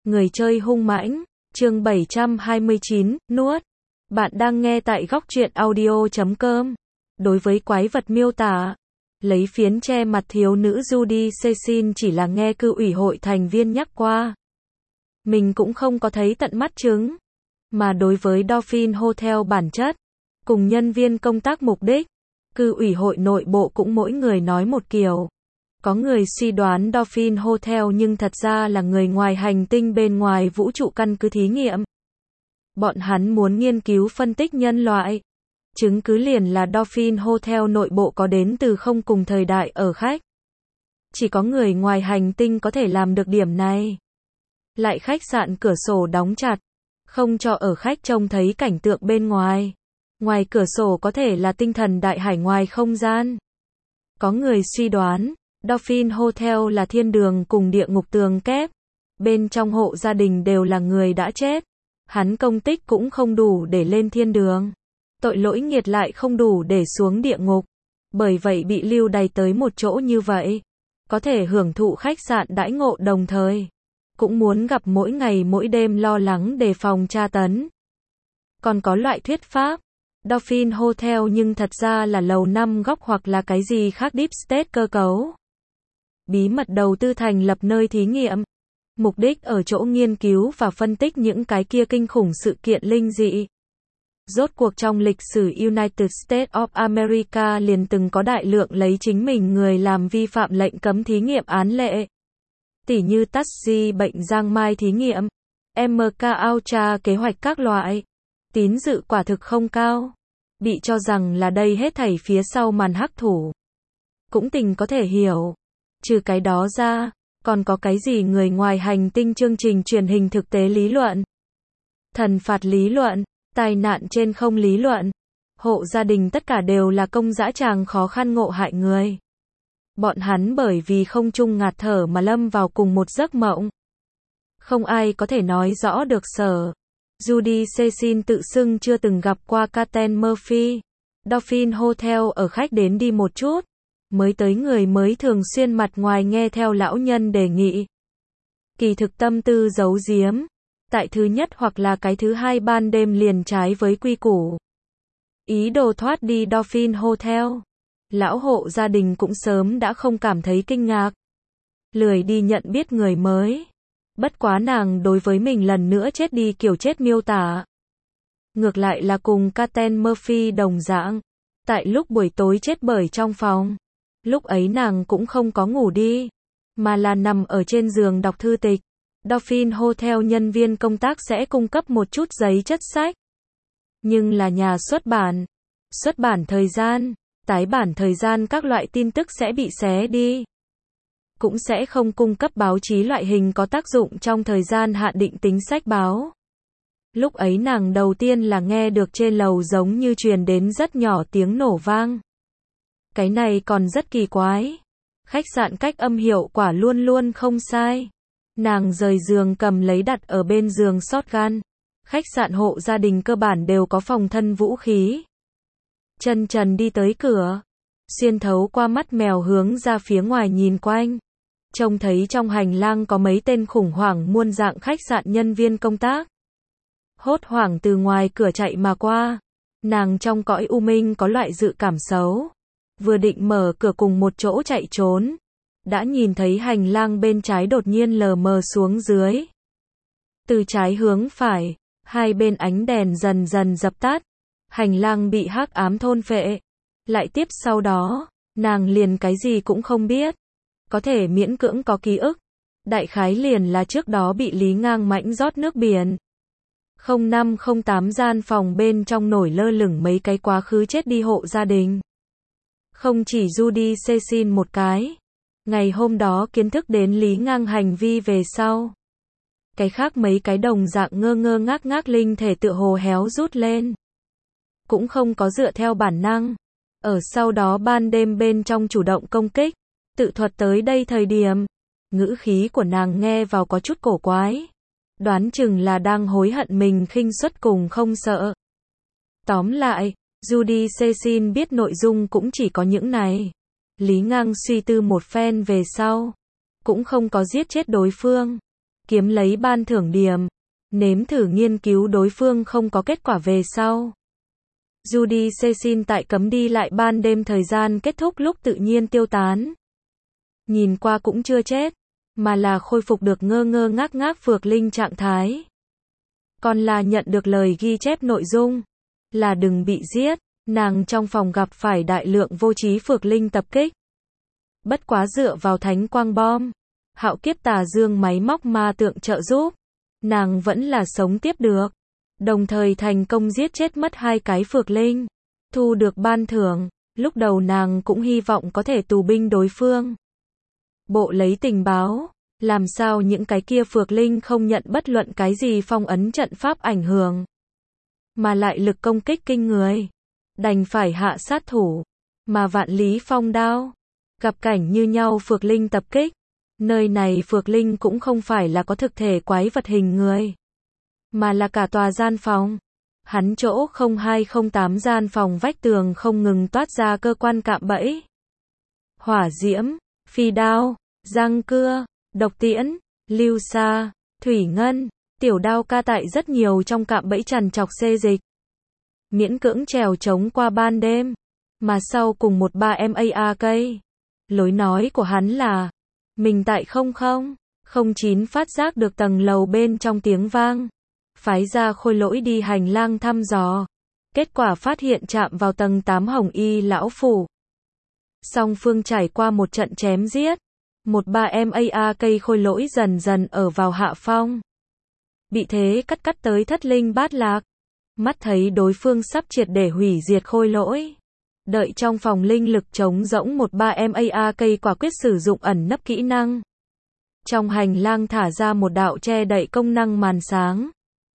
Người chơi hung mãnh, chương 729, nuốt. Bạn đang nghe tại góc truyện audio.com. Đối với quái vật miêu tả, lấy phiến che mặt thiếu nữ Judy Cecil chỉ là nghe cư ủy hội thành viên nhắc qua. Mình cũng không có thấy tận mắt chứng. Mà đối với Dolphin Hotel bản chất, cùng nhân viên công tác mục đích, cư ủy hội nội bộ cũng mỗi người nói một kiểu. Có người suy đoán Dolphin Hotel nhưng thật ra là người ngoài hành tinh bên ngoài vũ trụ căn cứ thí nghiệm. Bọn hắn muốn nghiên cứu phân tích nhân loại. Chứng cứ liền là Dolphin Hotel nội bộ có đến từ không cùng thời đại ở khách. Chỉ có người ngoài hành tinh có thể làm được điểm này. Lại khách sạn cửa sổ đóng chặt, không cho ở khách trông thấy cảnh tượng bên ngoài. Ngoài cửa sổ có thể là tinh thần đại hải ngoài không gian. Có người suy đoán, Dolphin Hotel là thiên đường cùng địa ngục tường kép. Bên trong hộ gia đình đều là người đã chết. Hắn công tích cũng không đủ để lên thiên đường. Tội lỗi nghiệt lại không đủ để xuống địa ngục. Bởi vậy bị lưu đày tới một chỗ như vậy. Có thể hưởng thụ khách sạn đãi ngộ đồng thời. Cũng muốn gặp mỗi ngày mỗi đêm lo lắng đề phòng tra tấn. Còn có loại thuyết pháp. Dolphin Hotel nhưng thật ra là lầu 5 góc hoặc là cái gì khác deep state cơ cấu. Bí mật đầu tư thành lập nơi thí nghiệm. Mục đích ở chỗ nghiên cứu và phân tích những cái kia kinh khủng sự kiện linh dị. Rốt cuộc trong lịch sử United States of America liền từng có đại lượng lấy chính mình người làm vi phạm lệnh cấm thí nghiệm án lệ. Tỉ như taxi bệnh giang mai thí nghiệm, MK Ultra kế hoạch các loại. Tín dự quả thực không cao. Bị cho rằng là đây hết thảy phía sau màn hắc thủ. Cũng tình có thể hiểu. Trừ cái đó ra, còn có cái gì người ngoài hành tinh chương trình truyền hình thực tế lý luận, thần phạt lý luận, tai nạn trên không lý luận, hộ gia đình tất cả đều là công dã tràng khó khăn ngộ hại người. Bọn hắn bởi vì không chung ngạt thở mà lâm vào cùng một giấc mộng. Không ai có thể nói rõ được sở. Judy Cecil tự xưng chưa từng gặp qua Captain Murphy. Dolphin Hotel ở khách đến đi một chút. Mới tới người mới thường xuyên mặt ngoài nghe theo lão nhân đề nghị. Kỳ thực tâm tư giấu giếm. Tại thứ nhất hoặc là cái thứ hai ban đêm liền trái với quy củ. Ý đồ thoát đi Dolphin Hotel. Lão hộ gia đình cũng sớm đã không cảm thấy kinh ngạc. Lười đi nhận biết người mới. Bất quá nàng đối với mình lần nữa chết đi kiểu chết miêu tả. Ngược lại là cùng Captain Murphy đồng dạng. Tại lúc buổi tối chết bởi trong phòng. Lúc ấy nàng cũng không có ngủ đi. Mà là nằm ở trên giường đọc thư tịch. Dolphin Hotel nhân viên công tác sẽ cung cấp một chút giấy chất sách. Nhưng là nhà xuất bản thời gian, tái bản thời gian các loại tin tức sẽ bị xé đi. Cũng sẽ không cung cấp báo chí loại hình có tác dụng trong thời gian hạn định tính sách báo. Lúc ấy nàng đầu tiên là nghe được trên lầu giống như truyền đến rất nhỏ tiếng nổ vang. Cái này còn rất kỳ quái. Khách sạn cách âm hiệu quả luôn luôn không sai. Nàng rời giường cầm lấy đặt ở bên giường shotgun. Khách sạn hộ gia đình cơ bản đều có phòng thân vũ khí. Chân trần đi tới cửa. Xuyên thấu qua mắt mèo hướng ra phía ngoài nhìn quanh. Trông thấy trong hành lang có mấy tên khủng hoảng muôn dạng khách sạn nhân viên công tác. Hốt hoảng từ ngoài cửa chạy mà qua. Nàng trong cõi u minh có loại dự cảm xấu. Vừa định mở cửa cùng một chỗ chạy trốn. Đã nhìn thấy hành lang bên trái đột nhiên lờ mờ xuống dưới. Từ trái hướng phải, hai bên ánh đèn dần dần dập tắt. Hành lang bị hắc ám thôn phệ. Lại tiếp sau đó, nàng liền cái gì cũng không biết. Có thể miễn cưỡng có ký ức. Đại khái liền là trước đó bị Lý Ngang mãnh rót nước biển. 0508 gian phòng bên trong nổi lơ lửng mấy cái quá khứ chết đi hộ gia đình. Không chỉ Judy Cecil một cái. Ngày hôm đó kiến thức đến Lý Ngang hành vi về sau. Cái khác mấy cái đồng dạng ngơ ngơ ngác ngác linh thể tựa hồ héo rút lên. Cũng không có dựa theo bản năng. Ở sau đó ban đêm bên trong chủ động công kích. Tự thuật tới đây thời điểm. Ngữ khí của nàng nghe vào có chút cổ quái. Đoán chừng là đang hối hận mình khinh suất cùng không sợ. Tóm lại, Judy Cecil biết nội dung cũng chỉ có những này. Lý Ngang suy tư một phen về sau. Cũng không có giết chết đối phương. kiếm lấy ban thưởng điểm, nếm thử nghiên cứu đối phương không có kết quả về sau. Judy Cecil tại cấm đi lại ban đêm thời gian kết thúc lúc tự nhiên tiêu tán. Nhìn qua cũng chưa chết, mà là khôi phục được ngơ ngơ ngác ngác phược linh trạng thái. Còn là nhận được lời ghi chép nội dung, là đừng bị giết, nàng trong phòng gặp phải đại lượng vô trí phược linh tập kích. Bất quá dựa vào thánh quang bom, hạo kiếp tà dương máy móc ma tượng trợ giúp, nàng vẫn là sống tiếp được. Đồng thời thành công giết chết mất 2 cái phược linh, thu được ban thưởng, lúc đầu nàng cũng hy vọng có thể tù binh đối phương. Bộ lấy tình báo, làm sao những cái kia phược linh không nhận bất luận cái gì phong ấn trận pháp ảnh hưởng, mà lại lực công kích kinh người, đành phải hạ sát thủ, mà vạn lý phong đao, gặp cảnh như nhau phược linh tập kích, nơi này phược linh cũng không phải là có thực thể quái vật hình người, mà là cả tòa gian phòng. Hắn chỗ 0208 gian phòng vách tường không ngừng toát ra cơ quan cạm bẫy. Hỏa diễm, phi đao, răng cưa, độc tiễn, lưu sa, thủy ngân, tiểu đao ca tại rất nhiều trong cạm bẫy trằn trọc xê dịch. Miễn cưỡng trèo trống qua ban đêm, mà sau cùng một 3 cây. Lối nói của hắn là, mình tại 0009 phát giác được tầng lầu bên trong tiếng vang. Phái ra khôi lỗi đi hành lang thăm dò. Kết quả phát hiện chạm vào tầng 8 Hồng Y lão phủ. Song phương trải qua một trận chém giết. Một 3 cây khôi lỗi dần dần ở vào hạ phong. Bị thế cắt tới thất linh bát lạc. Mắt thấy đối phương sắp triệt để hủy diệt khôi lỗi. Đợi trong phòng linh lực trống rỗng một 3 cây quả quyết sử dụng ẩn nấp kỹ năng. Trong hành lang thả ra một đạo che đậy công năng màn sáng.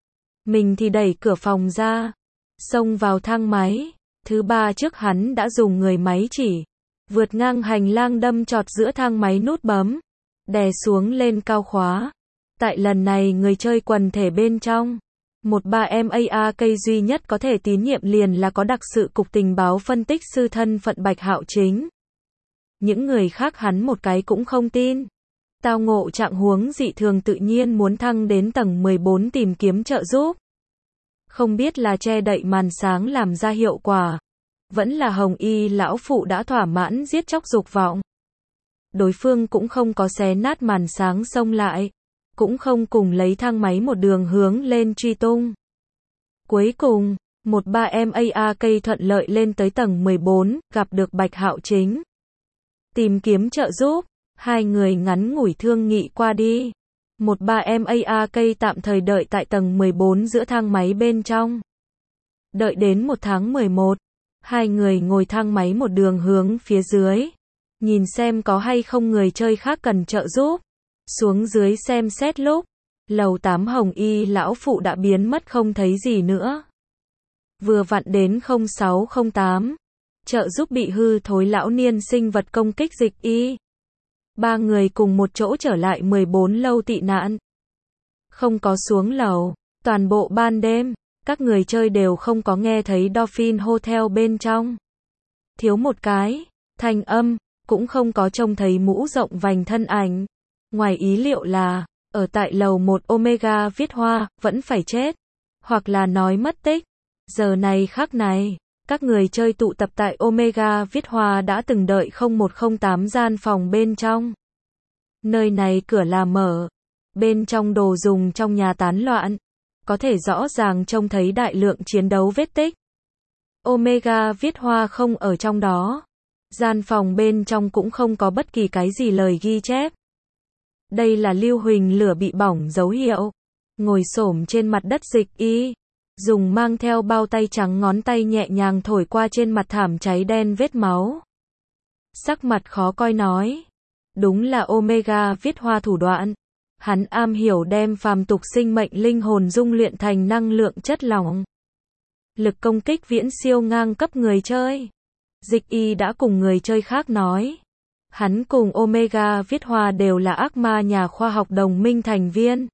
Mình thì đẩy cửa phòng ra, xông vào thang máy. Thứ 3 trước hắn đã dùng người máy chỉ, vượt ngang hành lang đâm chọt giữa thang máy nút bấm, đè xuống lên cao khóa. Tại lần này người chơi quần thể bên trong, một 3 cây duy nhất có thể tín nhiệm liền là có đặc sự cục tình báo phân tích sư thân phận Bạch Hạo Chính. Những người khác hắn một cái cũng không tin. Tao ngộ trạng huống dị thường tự nhiên muốn thăng đến tầng 14 tìm kiếm trợ giúp. Không biết là che đậy màn sáng làm ra hiệu quả, vẫn là Hồng Y lão phụ đã thỏa mãn giết chóc dục vọng. Đối phương cũng không có xé nát màn sáng xông lại, cũng không cùng lấy thang máy một đường hướng lên truy tung. Cuối cùng, một 3 cây thuận lợi lên tới tầng 14, gặp được Bạch Hạo Chính. Tìm kiếm trợ giúp. 2 người ngắn ngủi thương nghị qua đi. Một 3 cây tạm thời đợi tại tầng 14 giữa thang máy bên trong. Đợi đến 1 tháng 11, 2 người ngồi thang máy một đường hướng phía dưới. Nhìn xem có hay không người chơi khác cần trợ giúp. Xuống dưới xem xét lúc, lầu 8 Hồng Y lão phụ đã biến mất không thấy gì nữa. Vừa vặn đến 0608, trợ giúp bị hư thối lão niên sinh vật công kích dịch y. 3 người cùng một chỗ trở lại 14 lâu tị nạn. Không có xuống lầu, toàn bộ ban đêm, các người chơi đều không có nghe thấy Dolphin Hotel bên trong. Thiếu một cái, thanh âm, cũng không có trông thấy mũ rộng vành thân ảnh. Ngoài ý liệu là, ở tại lầu 1 Omega viết hoa, vẫn phải chết. Hoặc là nói mất tích. Giờ này khắc này, các người chơi tụ tập tại Omega viết hoa đã từng đợi 0108 gian phòng bên trong. Nơi này cửa là mở. Bên trong đồ dùng trong nhà tán loạn. Có thể rõ ràng trông thấy đại lượng chiến đấu vết tích. Omega viết hoa không ở trong đó. Gian phòng bên trong cũng không có bất kỳ cái gì lời ghi chép. Đây là lưu huỳnh lửa bị bỏng dấu hiệu. Ngồi xổm trên mặt đất dịch y. Dùng mang theo bao tay trắng ngón tay nhẹ nhàng thổi qua trên mặt thảm cháy đen vết máu. Sắc mặt khó coi nói. Đúng là Omega viết hoa thủ đoạn. Hắn am hiểu đem phàm tục sinh mệnh linh hồn dung luyện thành năng lượng chất lỏng. Lực công kích viễn siêu ngang cấp người chơi. Dịch y đã cùng người chơi khác nói. Hắn cùng Omega viết hoa đều là ác ma nhà khoa học đồng minh thành viên.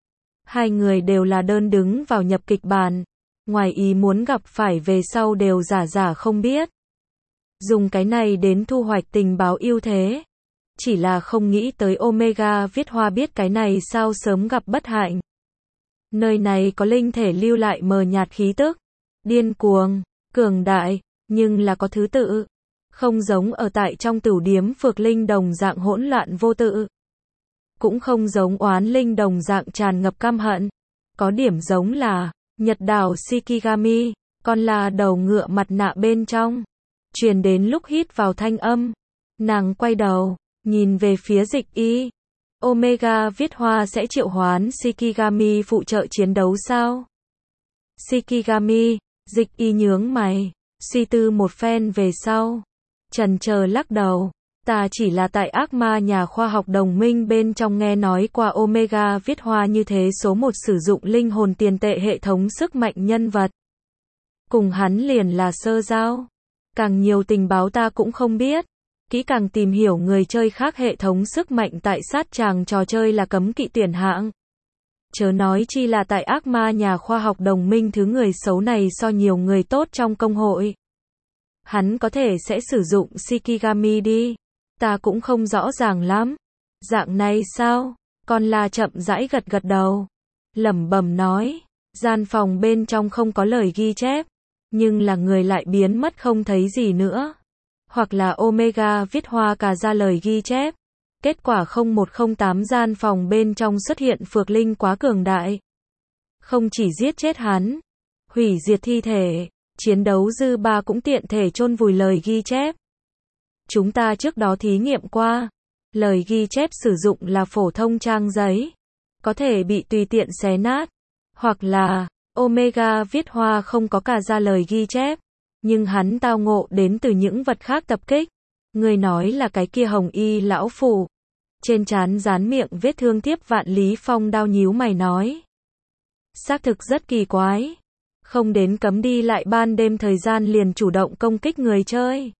2 người đều là đơn đứng vào nhập kịch bản. Ngoài ý muốn gặp phải về sau đều giả không biết. Dùng cái này đến thu hoạch tình báo ưu thế. chỉ là không nghĩ tới Omega Viết Hoa biết cái này sao sớm gặp bất hạnh. Nơi này có linh thể lưu lại mờ nhạt khí tức, điên cuồng, cường đại, nhưng là có thứ tự. Không giống ở tại trong tửu điếm phược linh đồng dạng hỗn loạn vô tự. Cũng không giống oán linh đồng dạng tràn ngập căm hận. Có điểm giống là Nhật đảo Shikigami, còn là đầu ngựa mặt nạ bên trong. Truyền đến lúc hít vào thanh âm. Nàng quay đầu, nhìn về phía Dịch Y. Omega Viết Hoa sẽ triệu hoán Shikigami phụ trợ chiến đấu sao? Shikigami, Dịch Y nhướng mày, suy tư một phen về sau. Chần chờ lắc đầu, ta chỉ là tại ác ma nhà khoa học đồng minh bên trong nghe nói qua Omega Viết Hoa như thế số một sử dụng linh hồn tiền tệ hệ thống sức mạnh nhân vật. Cùng hắn liền là sơ giao. Càng nhiều tình báo ta cũng không biết. Kỹ càng tìm hiểu người chơi khác hệ thống sức mạnh tại sát tràng trò chơi là cấm kỵ tuyển hạng. Chớ nói chi là tại ác ma nhà khoa học đồng minh thứ người xấu này so nhiều người tốt trong công hội. Hắn có thể sẽ sử dụng Shikigami đi. Ta cũng không rõ ràng lắm. Dạng này sao? Con là chậm rãi gật gật đầu. Lẩm bẩm nói. Gian phòng bên trong không có lời ghi chép. Nhưng là người lại biến mất không thấy gì nữa. Hoặc là Omega Viết Hoa cả ra lời ghi chép. Kết quả 0108 gian phòng bên trong xuất hiện phược linh quá cường đại. Không chỉ giết chết hắn. Hủy diệt thi thể. Chiến đấu dư ba cũng tiện thể chôn vùi lời ghi chép. Chúng ta trước đó thí nghiệm qua. Lời ghi chép sử dụng là phổ thông trang giấy. Có thể bị tùy tiện xé nát. Hoặc là, Omega Viết Hoa không có cả ra lời ghi chép. Nhưng hắn tao ngộ đến từ những vật khác tập kích. Người nói là cái kia hồng y lão phụ. Trên trán dán miệng vết thương tiếp Vạn Lý Phong đau nhíu mày nói. Xác thực rất kỳ quái. Không đến cấm đi lại ban đêm thời gian liền chủ động công kích người chơi.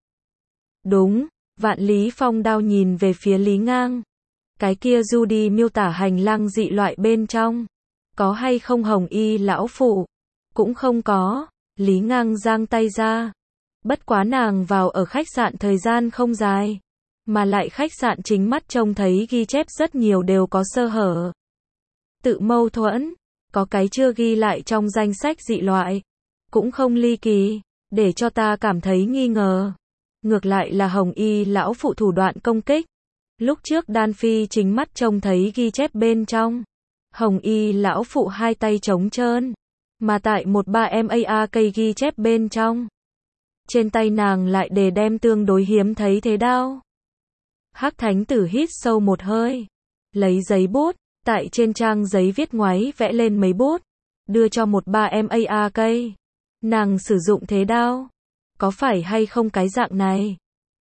Đúng, Vạn Lý Phong đau nhìn về phía Lý Ngang. Cái kia Judy miêu tả hành lang dị loại bên trong. Có hay không hồng y lão phụ? Cũng không có. Lý Ngang giang tay ra. Bất quá nàng vào ở khách sạn thời gian không dài. Mà lại khách sạn chính mắt trông thấy ghi chép rất nhiều đều có sơ hở. Tự mâu thuẫn. Có cái chưa ghi lại trong danh sách dị loại. Cũng không ly kỳ. Để cho ta cảm thấy nghi ngờ. Ngược lại là hồng y lão phụ thủ đoạn công kích. Lúc trước Đan Phi chính mắt trông thấy ghi chép bên trong. Hồng y lão phụ hai tay trống trơn. Mà tại 13MAA cây ghi chép bên trong. Trên tay nàng lại để đem tương đối hiếm thấy thế đao. Hắc thánh tử hít sâu một hơi. Lấy giấy bút. Tại trên trang giấy viết ngoáy vẽ lên mấy bút. Đưa cho 13MAA cây. Nàng sử dụng thế đao. Có phải hay không cái dạng này?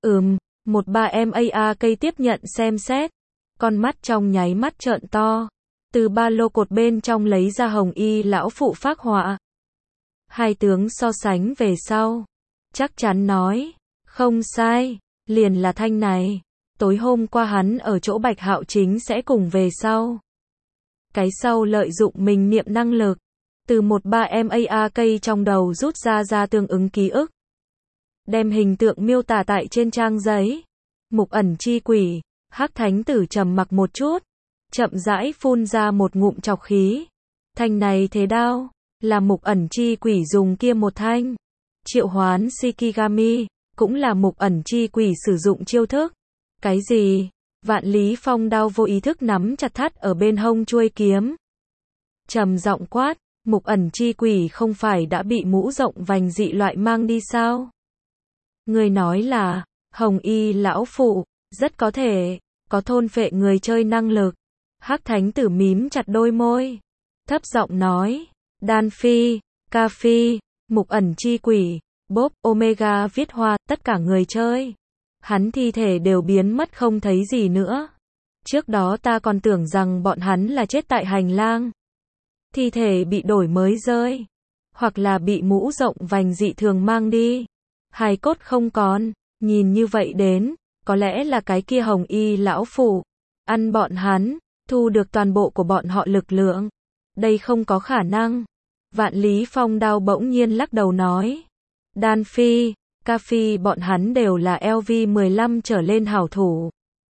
13MAA cây tiếp nhận xem xét. Con mắt trong nháy mắt trợn to. Từ ba lô cột bên trong lấy ra hồng y lão phụ phác họa. Hai tướng so sánh về sau. Chắc chắn nói. Không sai. Liền là thanh này. Tối hôm qua hắn ở chỗ Bạch Hạo chính sẽ cùng về sau. Cái sau lợi dụng mình niệm năng lực. Từ 13MAA cây trong đầu rút ra tương ứng ký ức. Đem hình tượng miêu tả tại trên trang giấy. Mục ẩn chi quỷ. Hắc thánh tử trầm mặc một chút. Chậm rãi phun ra một ngụm trọc khí. Thanh này thế đao. Là mục ẩn chi quỷ dùng kia một thanh. Triệu hoán Shikigami. Cũng là mục ẩn chi quỷ sử dụng chiêu thức. Cái gì? Vạn Lý Phong đau vô ý thức nắm chặt thắt ở bên hông chuôi kiếm. Trầm giọng quát. Mục ẩn chi quỷ không phải đã bị mũ rộng vành dị loại mang đi sao? Người nói là, hồng y lão phụ, rất có thể, có thôn phệ người chơi năng lực. Hắc thánh tử mím chặt đôi môi. Thấp giọng nói, Đan Phi, Ca Phi, mục ẩn chi quỷ, Bob, Omega Viết Hoa, tất cả người chơi. Hắn thi thể đều biến mất không thấy gì nữa. Trước đó ta còn tưởng rằng bọn hắn là chết tại hành lang. Thi thể bị đổi mới rơi. Hoặc là bị mũ rộng vành dị thường mang đi. Hài cốt không còn. Nhìn như vậy đến, có lẽ là cái kia hồng y lão phụ. Ăn bọn hắn, thu được toàn bộ của bọn họ lực lượng. Đây không có khả năng. Vạn Lý Phong đau bỗng nhiên lắc đầu nói. Đan Phi, Ca Phi bọn hắn đều là LV15 trở lên hảo thủ.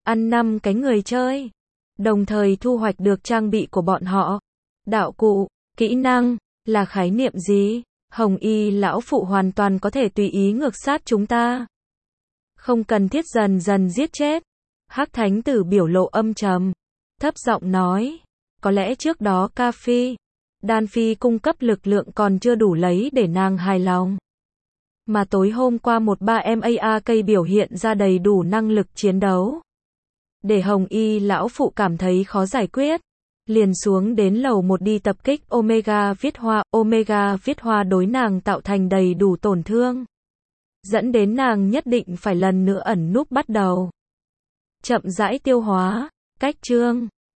ăn 5 cái người chơi, đồng thời thu hoạch được trang bị của bọn họ. Đạo cụ, kỹ năng, là khái niệm gì? Hồng Y lão phụ hoàn toàn có thể tùy ý ngược sát chúng ta. Không cần thiết dần dần giết chết. Hắc Thánh Tử biểu lộ âm trầm, thấp giọng nói, có lẽ trước đó Ca Phi, Đan Phi cung cấp lực lượng còn chưa đủ lấy để nàng hài lòng. Mà tối hôm qua 13MAK biểu hiện ra đầy đủ năng lực chiến đấu, để Hồng Y lão phụ cảm thấy khó giải quyết. Liền xuống đến lầu 1 đi tập kích Omega Viết Hoa. Omega Viết Hoa đối nàng tạo thành đầy đủ tổn thương, dẫn đến nàng nhất định phải lần nữa ẩn núp bắt đầu chậm rãi tiêu hóa. Cách chương